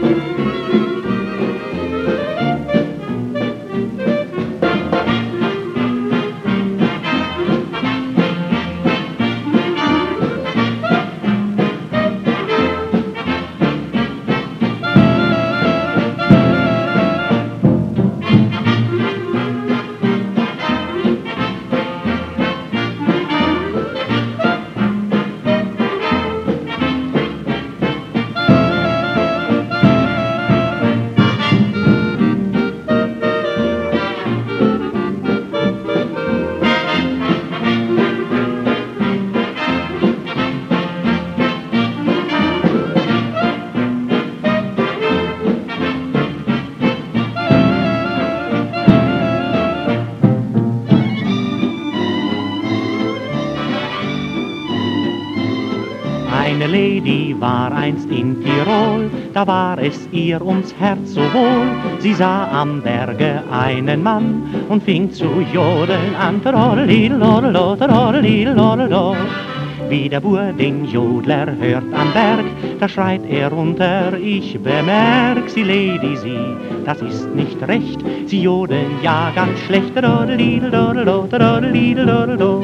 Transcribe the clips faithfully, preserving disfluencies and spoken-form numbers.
Eine Lady war einst in Tirol, da war es ihr ums Herz so wohl. Sie sah am Berge einen Mann und fing zu jodeln an. Trololilololo, trololilololo. Wie der Bur den Jodler hört am Berg, da schreit er runter, ich bemerk, sie Lady, sie, das ist nicht recht, sie jodeln ja ganz schlecht. Trololilololo, trololilololo.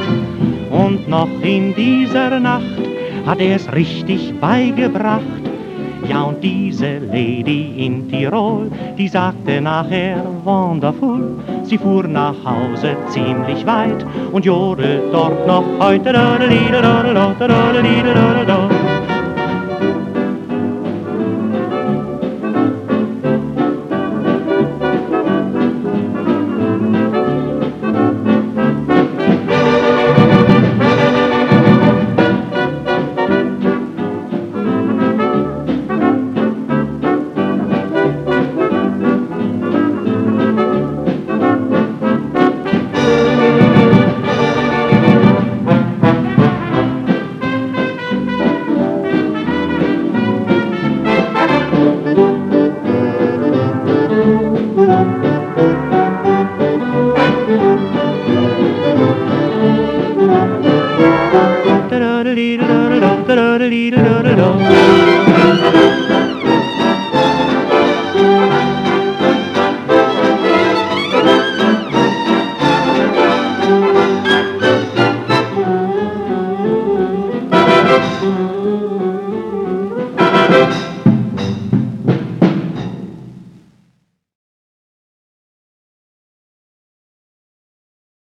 Und noch in dieser Nacht hat er's richtig beigebracht. Ja, und diese Lady in Tirol, die sagte nachher wonderful. Sie fuhr nach Hause ziemlich weit und jodelt dort noch heute. Da da da da da da da da da da da.